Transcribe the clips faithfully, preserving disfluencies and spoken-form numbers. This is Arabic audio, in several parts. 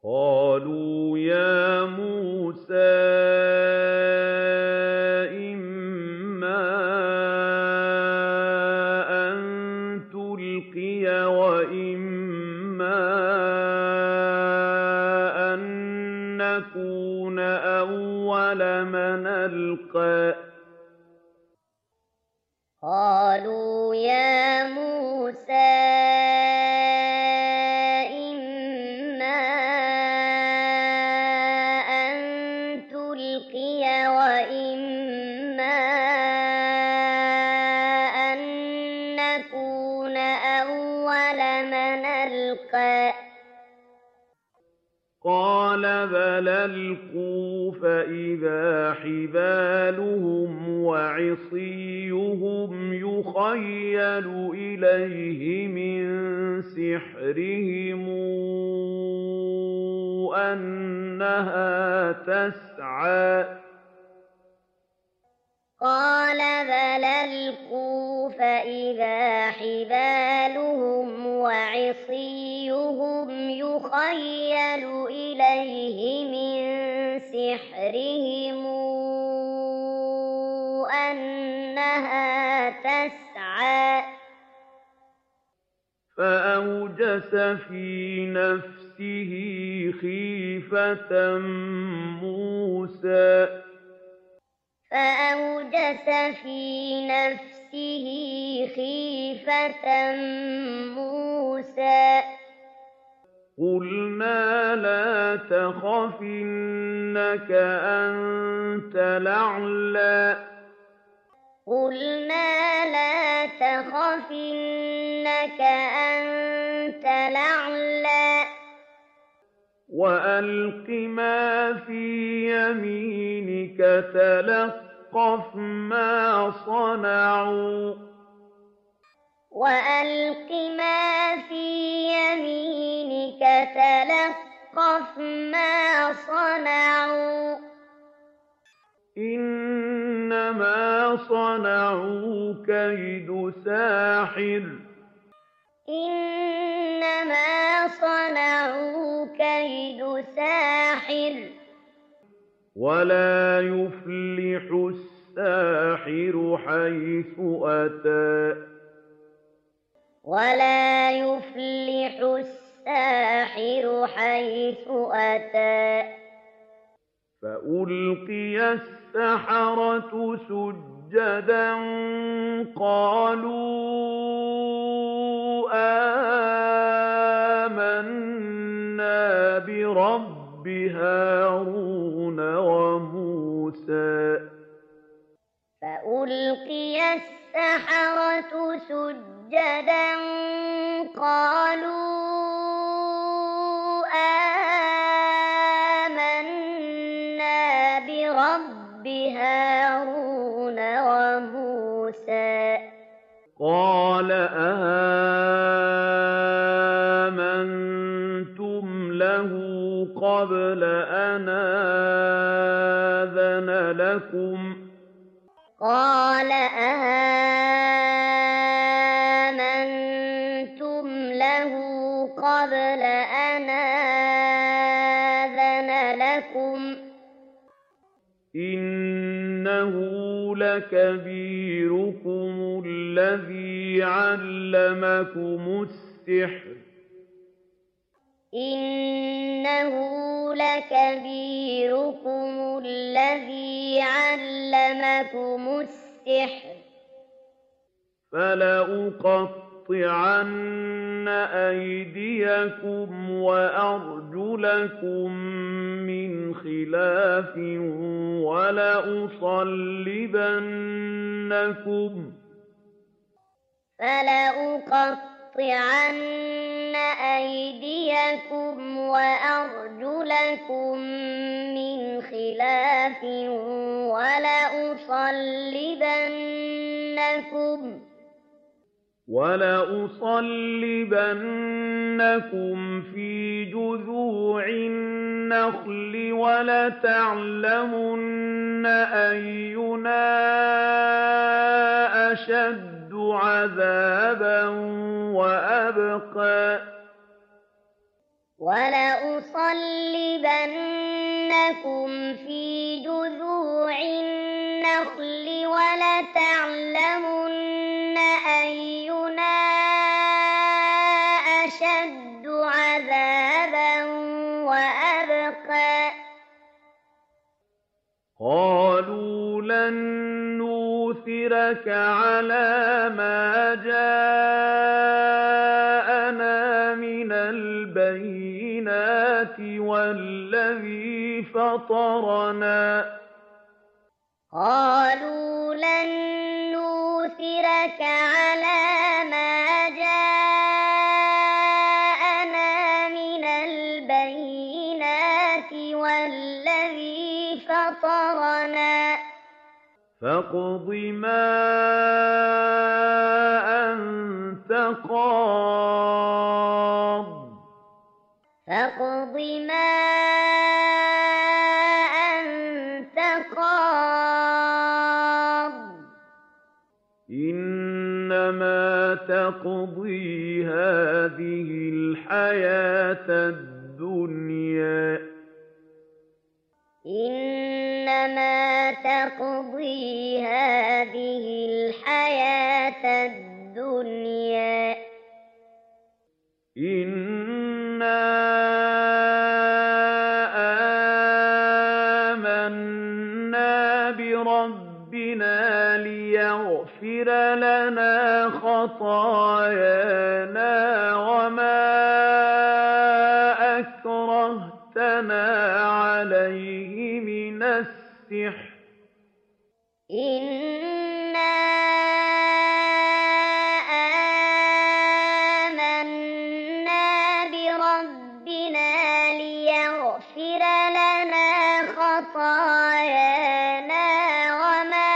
قَالُوا يَا مُوسَىٰ إِمَّا أَن تُلْقِيَ وَإِمَّا أَن نَّكُونَ أَوَّلَ مَنْ أَلْقَىٰ قَالُوا يَا مُوسَىٰ إِمَّا أَن تُلْقِيَ وَإِمَّا أَن نَّكُونَ أَوَّلَ مَنْ أَلْقَىٰ قَالَ بَلْ أَلْقُوا فَإِذَا حِبَالُهُمْ وَعِصِيُّهُمْ يُخَيَّلُ إِلَيْهِ مِن سِحْرِهِمْ أَنَّهَا تَسْعَىٰ قَالَ بَلْ أَلْقُوا فَإِذَا حِبَالُهُمْ وَعِصِيُّهُمْ يُخَيَّلُ إِلَيْهِ مِن سِحْرِهِمْ أَنَّهَا تَسْعَىٰ فَأَوْجَسَ فِي نَفْسِهِ خِيفَةً مُّوسَىٰ فَأَوْجَسَ فِي نَفْسِهِ خِيفَةً مُّوسَىٰ قُلْنَا لَا تَخَفْ إِنَّكَ أَنتَ الْأَعْلَىٰ قُلْنَا لَا تَخَفْ إِنَّكَ أَنتَ الْأَعْلَىٰ وَأَلْقِ مَا فِي يَمِينِكَ تَلْقَفْ مَا صَنَعُوا وَأَلْقِ مَا فِي يَمِينِكَ تَلْقَفْ مَا صَنَعُوا إِنَّمَا صَنَعُوا كَيْدُ سَاحِرٍ إِنَّمَا صَنَعُوا كَيْدُ سَاحِرٍ ۖ وَلَا يُفْلِحُ السَّاحِرُ حَيْثُ أَتَىٰ وَلَا يُفْلِحُ السَّاحِرُ حَيْثُ أَتَىٰ فَأُلْقِيَ السَّحَرَةُ سُجَّدًا قَالُوا آمَنَّا بِرَبِّ هَارُونَ وَمُوسَىٰ فَأُلْقِيَ السَّحَرَةُ سُجَّدًا قَالُوا آمَنَّا بِرَبِّ هَارُونَ وَمُوسَىٰ قَالَ آمَنتُمْ لَهُ قَبْلَ أَنْ آذَنَ لَكُمْ ۖ قَالَ آمَنتُمْ لَهُ قَبْلَ أَنْ آذَنَ لَكُمْ ۖ إِنَّهُ لَكَبِيرُكُمُ الَّذِي عَلَّمَكُمُ السِّحْرَ إِنَّهُ لَكَبِيرُكُمُ الَّذِي عَلَّمَكُمُ السِّحْرَ فَلَأُقَطِّعَنَّ أَيْدِيَكُمْ وَأَرْجُلَكُم مِّنْ خِلَافٍ وَلَأُصَلِّبَنَّكُمْ فَلَأُقَطِّعَنَّ أَيْدِيَكُمْ وَأَرْجُلَكُم مِّنْ خِلَافٍ وَلَأُصَلِّبَنَّكُمْ وَلَأُصَلِّبَنَّكُمْ فِي جُذُوعِ النَّخْلِ وَلَتَعْلَمُنَّ أَيُّنَا أَشَدُّ عَذَابًا وَأَبْقَىٰ وَلَأُصَلِّبَنَّكُمْ فِي جُذُوعِ النَّخْلِ وَلَتَعْلَمُنَّ أَيُّنَا أَشَدُّ عَذَابًا وَأَبْقَىٰ قَالُوا لَن نُّؤْثِرَكَ عَلَىٰ مَا جَاءَنَا مِنَ الْبَيِّنَاتِ وَالَّذِي فَطَرَنَا قَالُوا لَن نُّؤْثِرَكَ عَلَىٰ مَا جَاءَنَا مِنَ الْبَيِّنَاتِ وَالَّذِي فَطَرَنَا فاقض مَا أَنتَ قَاضٍ فاقض ما أنت قاض إِنَّمَا تَقْضِي هَٰذِهِ الْحَيَاةَ الدُّنْيَا إنما تقضي هذه الحياة الدنيا إِنَّا آمَنَّا بِرَبِّنَا لِيَغْفِرَ لَنَا خَطَايَانَا وَمَا أَكْرَهْتَنَا عَلَيْهِ مِنَ السِّحْرِ إنا آمنا بربنا ليغفر لنا خطايانا وما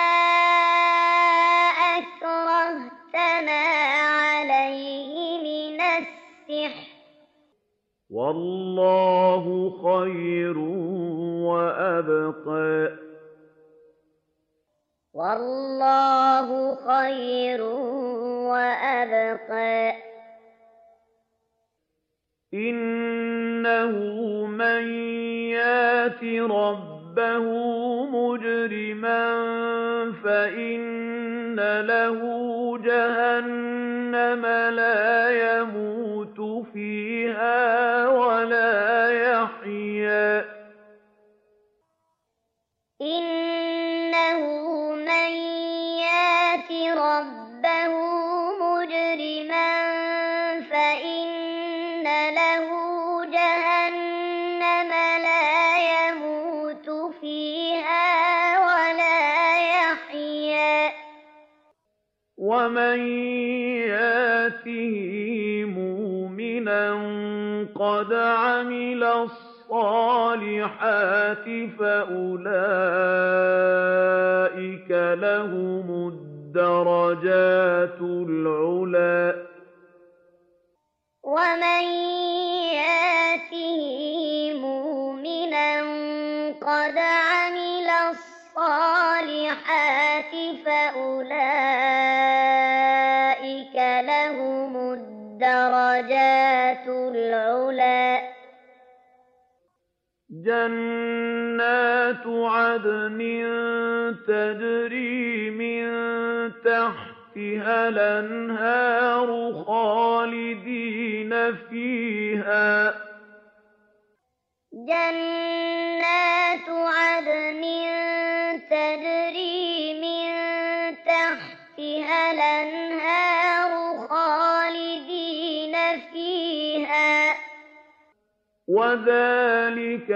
أكرهتنا عليه من السحر وَاللَّهُ خَيْرٌ وَأَبْقَىٰ والله خير وأبقى إِنَّهُ مَن يَأْتِ رَبَّهُ مُجْرِمًا فَإِنَّ لَهُ جَهَنَّمَ لَا يَمُوتُ فِيهَا وَلَا يَحْيَىٰ إنه من يات ربه مجرما فإن له جهنم لا يموت فيها ولا يحيا وَمَن يَأْتِهِ مُؤْمِنًا قَدْ عَمِلَ الصَّالِحَاتِ فَأُولَٰئِكَ لَهُمُ الدَّرَجَاتُ الْعُلَىٰ وَمَن يَأْتِهِ مُؤْمِنًا قَدْ عَمِلَ الصَّالِحَاتِ فَأُولَٰئِكَ لَهُمُ الدَّرَجَاتُ الْعُلَىٰ جَنَّاتُ عَدْنٍ تَجْرِي مِن تَحْتِهَا الْأَنْهَارُ خَالِدِينَ فِيهَا جَنَّاتُ عَدْنٍ تَجْرِي مِن تَحْتِهَا الْأَنْهَارُ خَالِدِينَ فِيهَا وَذَٰلِكَ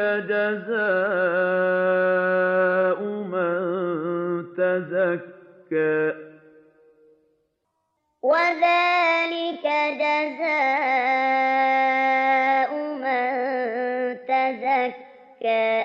جَزَاءُ مَن تَزَكَّىٰ وَذَٰلِكَ جَزَاءُ مَن تَزَكَّىٰ